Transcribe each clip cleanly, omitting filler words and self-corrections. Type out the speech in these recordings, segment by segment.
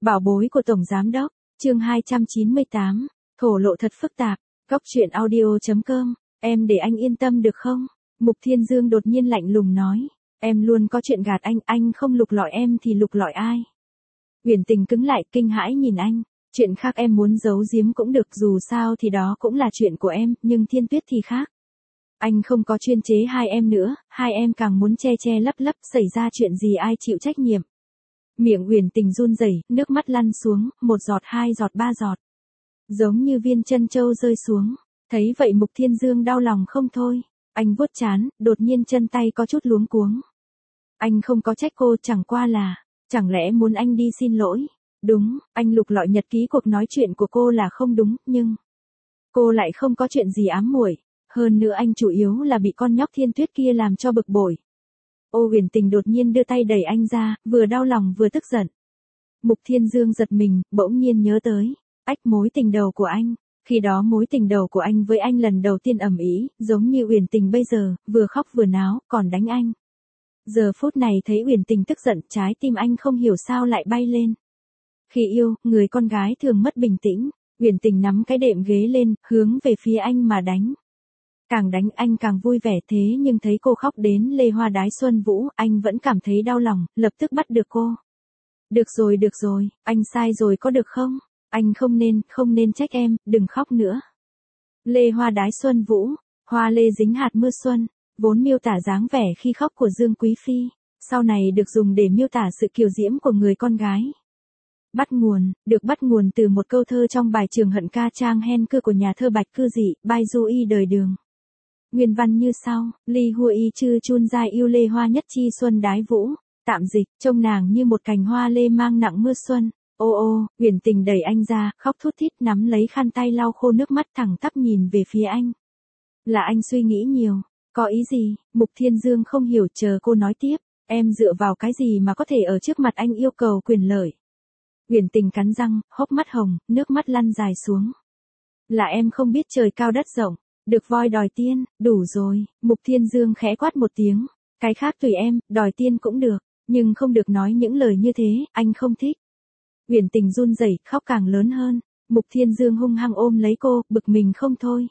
Bảo bối của Tổng Giám Đốc, chương 298, thổ lộ thật phức tạp, góc truyện audio.com, em để anh yên tâm được không? Mục Thiên Dương đột nhiên lạnh lùng nói, em luôn có chuyện gạt anh không lục lọi em thì lục lọi ai? Uyển Tình cứng lại kinh hãi nhìn anh, chuyện khác em muốn giấu giếm cũng được, dù sao thì đó cũng là chuyện của em, nhưng Thiên Tuyết thì khác. Anh không có chuyên chế hai em nữa, hai em càng muốn che che lấp lấp, xảy ra chuyện gì ai chịu trách nhiệm. Miệng Uyển Tình run rẩy, nước mắt lăn xuống, một giọt, hai giọt, ba giọt. Giống như viên chân châu rơi xuống. Thấy vậy Mục Thiên Dương đau lòng không thôi. Anh vuốt trán, đột nhiên chân tay có chút luống cuống. Anh không có trách cô, chẳng qua là, chẳng lẽ muốn anh đi xin lỗi? Đúng, anh lục lọi nhật ký cuộc nói chuyện của cô là không đúng, nhưng cô lại không có chuyện gì ám muội. Hơn nữa anh chủ yếu là bị con nhóc Thiên Tuyết kia làm cho bực bội. Ô Uyển Tình đột nhiên đưa tay đẩy anh ra, vừa đau lòng vừa tức giận. Mục Thiên Dương giật mình, bỗng nhiên nhớ tới, mối tình đầu của anh. Khi đó mối tình đầu của anh với anh lần đầu tiên ầm ĩ, giống như Uyển Tình bây giờ, vừa khóc vừa náo, còn đánh anh. Giờ phút này thấy Uyển Tình tức giận, trái tim anh không hiểu sao lại bay lên. Khi yêu, người con gái thường mất bình tĩnh. Uyển Tình nắm cái đệm ghế lên, hướng về phía anh mà đánh. Càng đánh anh càng vui vẻ, thế nhưng thấy cô khóc đến lê hoa đái xuân vũ, anh vẫn cảm thấy đau lòng, lập tức bắt được cô. Được rồi, anh sai rồi có được không? Anh không nên trách em, đừng khóc nữa. Lê hoa đái xuân vũ, hoa lê dính hạt mưa xuân, vốn miêu tả dáng vẻ khi khóc của Dương Quý Phi, sau này được dùng để miêu tả sự kiều diễm của người con gái. Bắt nguồn từ một câu thơ trong bài Trường Hận Ca Trang Hen Cư của nhà thơ Bạch Cư Dị, Bai Du Y đời Đường. Nguyên văn như sau, ly hua y chư chun giai yêu lê hoa nhất chi xuân đái vũ, tạm dịch, trông nàng như một cành hoa lê mang nặng mưa xuân. Ô, Uyển Tình đẩy anh ra, khóc thút thít, nắm lấy khăn tay lau khô nước mắt, thẳng tắp nhìn về phía anh. Là anh suy nghĩ nhiều, có ý gì? Mục Thiên Dương không hiểu, chờ cô nói tiếp, em dựa vào cái gì mà có thể ở trước mặt anh yêu cầu quyền lợi? Uyển Tình cắn răng, hốc mắt hồng, nước mắt lăn dài xuống. Là em không biết trời cao đất rộng. Được voi đòi tiên, đủ rồi. Mục Thiên Dương khẽ quát một tiếng, cái khác tùy em, đòi tiên cũng được, nhưng không được nói những lời như thế, anh không thích. Uyển Tình run rẩy, khóc càng lớn hơn. Mục Thiên Dương hung hăng ôm lấy cô, bực mình không thôi.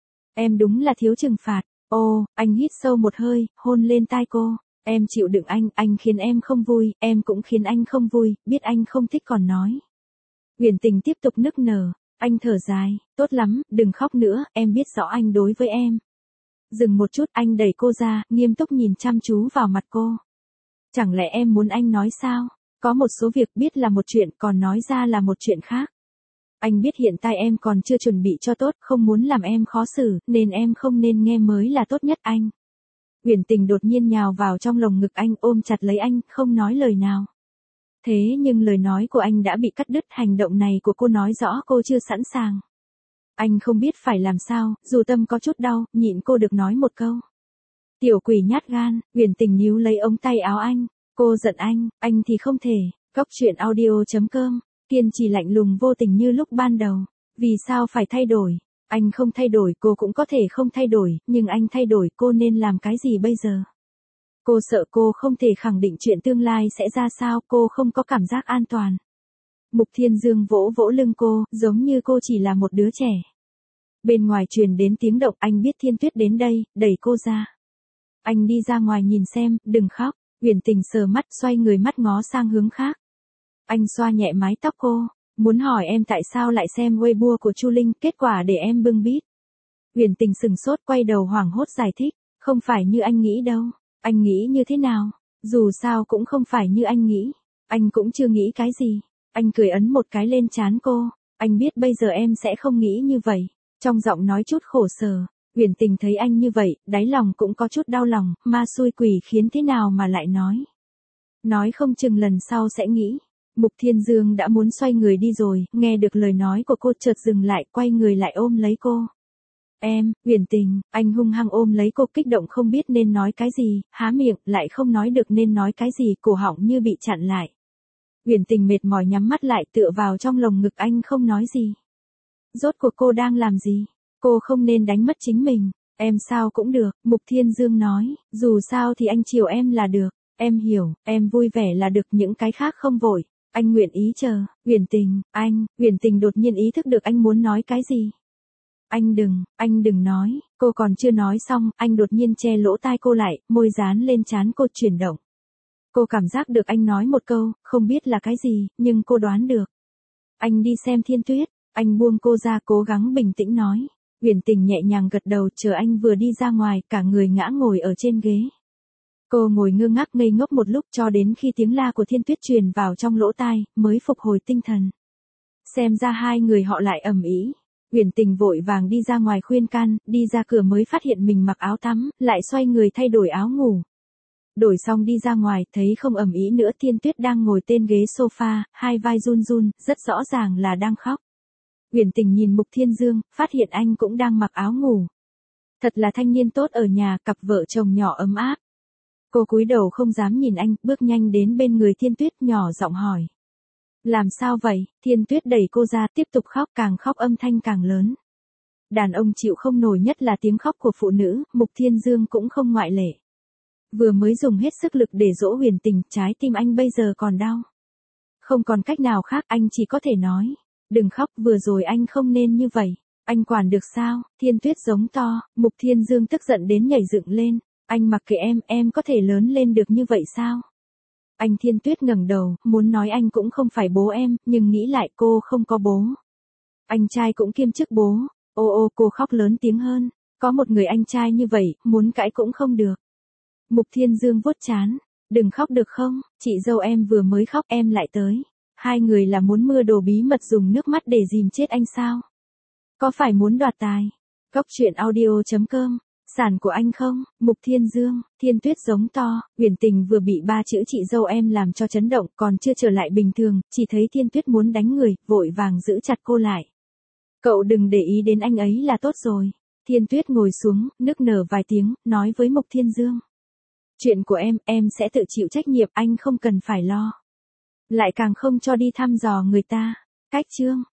Em đúng là thiếu trừng phạt. Ô, anh hít sâu một hơi, hôn lên tai cô. Em chịu đựng anh khiến em không vui, em cũng khiến anh không vui, biết anh không thích còn nói. Uyển Tình tiếp tục nức nở. Anh thở dài, tốt lắm, đừng khóc nữa, em biết rõ anh đối với em. Dừng một chút, anh đẩy cô ra, nghiêm túc nhìn chăm chú vào mặt cô. Chẳng lẽ em muốn anh nói sao? Có một số việc biết là một chuyện, còn nói ra là một chuyện khác. Anh biết hiện tại em còn chưa chuẩn bị cho tốt, không muốn làm em khó xử, nên em không nên nghe mới là tốt nhất anh. Uyển Tình đột nhiên nhào vào trong lồng ngực anh, ôm chặt lấy anh, không nói lời nào. Thế nhưng lời nói của anh đã bị cắt đứt, hành động này của cô nói rõ cô chưa sẵn sàng. Anh không biết phải làm sao, dù tâm có chút đau, nhịn cô được nói một câu. Tiểu quỷ nhát gan. Uyển Tình níu lấy ống tay áo anh. Cô giận anh thì không thể. Góc truyện audio.com, kiên trì lạnh lùng vô tình như lúc ban đầu. Vì sao phải thay đổi? Anh không thay đổi, cô cũng có thể không thay đổi, nhưng anh thay đổi, cô nên làm cái gì bây giờ? Cô sợ cô không thể khẳng định chuyện tương lai sẽ ra sao, cô không có cảm giác an toàn. Mục Thiên Dương vỗ vỗ lưng cô, giống như cô chỉ là một đứa trẻ. Bên ngoài truyền đến tiếng động, anh biết Thiên Tuyết đến đây, đẩy cô ra. Anh đi ra ngoài nhìn xem, đừng khóc. Uyển Tình sờ mắt, xoay người mắt ngó sang hướng khác. Anh xoa nhẹ mái tóc cô, muốn hỏi em tại sao lại xem Weibo của Chu Linh, kết quả để em bưng bít. Uyển Tình sừng sốt, quay đầu hoảng hốt giải thích, không phải như anh nghĩ đâu. Anh nghĩ như thế nào? Dù sao cũng không phải như anh nghĩ. Anh cũng chưa nghĩ cái gì. Anh cười ấn một cái lên trán cô. Anh biết bây giờ em sẽ không nghĩ như vậy. Trong giọng nói chút khổ sở. Uyển Tình thấy anh như vậy, đáy lòng cũng có chút đau lòng. Ma xui quỷ khiến thế nào mà lại nói. Nói không chừng lần sau sẽ nghĩ. Mục Thiên Dương đã muốn xoay người đi rồi. Nghe được lời nói của cô chợt dừng lại, quay người lại ôm lấy cô. Uyển Tình, anh hung hăng ôm lấy cô, kích động không biết nên nói cái gì, há miệng, lại không nói được nên nói cái gì, cổ họng như bị chặn lại. Uyển Tình mệt mỏi nhắm mắt lại, tựa vào trong lồng ngực anh không nói gì. Rốt cuộc cô đang làm gì? Cô không nên đánh mất chính mình. Em sao cũng được, Mục Thiên Dương nói, dù sao thì anh chiều em là được. Em hiểu, em vui vẻ là được, những cái khác không vội. Anh nguyện ý chờ, Uyển Tình, Uyển Tình đột nhiên ý thức được anh muốn nói cái gì. Anh đừng nói, cô còn chưa nói xong, anh đột nhiên che lỗ tai cô lại, môi dán lên trán cô chuyển động. Cô cảm giác được anh nói một câu, không biết là cái gì, nhưng cô đoán được. Anh đi xem Thiên Tuyết, anh buông cô ra cố gắng bình tĩnh nói. Uyển Tình nhẹ nhàng gật đầu, chờ anh vừa đi ra ngoài, cả người ngã ngồi ở trên ghế. Cô ngồi ngơ ngác ngây ngốc một lúc cho đến khi tiếng la của Thiên Tuyết truyền vào trong lỗ tai, mới phục hồi tinh thần. Xem ra hai người họ lại ầm ĩ. Uyển Tình vội vàng đi ra ngoài khuyên can, đi ra cửa mới phát hiện mình mặc áo tắm, lại xoay người thay đổi áo ngủ. Đổi xong đi ra ngoài, thấy không ầm ĩ nữa, Thiên Tuyết đang ngồi trên ghế sofa, hai vai run run, rất rõ ràng là đang khóc. Uyển Tình nhìn Mục Thiên Dương, phát hiện anh cũng đang mặc áo ngủ. Thật là thanh niên tốt ở nhà, cặp vợ chồng nhỏ ấm áp. Cô cúi đầu không dám nhìn anh, bước nhanh đến bên người Thiên Tuyết, nhỏ giọng hỏi. Làm sao vậy? Thiên Tuyết đẩy cô ra, tiếp tục khóc, càng khóc âm thanh càng lớn. Đàn ông chịu không nổi nhất là tiếng khóc của phụ nữ, Mục Thiên Dương cũng không ngoại lệ. Vừa mới dùng hết sức lực để dỗ Uyển Tình, trái tim anh bây giờ còn đau. Không còn cách nào khác, anh chỉ có thể nói. Đừng khóc, vừa rồi anh không nên như vậy. Anh quản được sao? Thiên Tuyết giống to, Mục Thiên Dương tức giận đến nhảy dựng lên. Anh mặc kệ em có thể lớn lên được như vậy sao? Anh Thiên Tuyết ngẩng đầu, muốn nói anh cũng không phải bố em, nhưng nghĩ lại cô không có bố. Anh trai cũng kiêm chức bố. Ô cô khóc lớn tiếng hơn. Có một người anh trai như vậy, muốn cãi cũng không được. Mục Thiên Dương vuốt trán. Đừng khóc được không? Chị dâu em vừa mới khóc, em lại tới. Hai người là muốn mưa đồ bí mật dùng nước mắt để dìm chết anh sao? Có phải muốn đoạt tài? Góc truyện audio.com. Sản của anh không? Mục Thiên Dương, Thiên Tuyết giống to, Uyển Tình vừa bị ba chữ chị dâu em làm cho chấn động, còn chưa trở lại bình thường, chỉ thấy Thiên Tuyết muốn đánh người, vội vàng giữ chặt cô lại. Cậu đừng để ý đến anh ấy là tốt rồi. Thiên Tuyết ngồi xuống, nức nở vài tiếng, nói với Mục Thiên Dương. Chuyện của em sẽ tự chịu trách nhiệm, anh không cần phải lo. Lại càng không cho đi thăm dò người ta. Cách chương.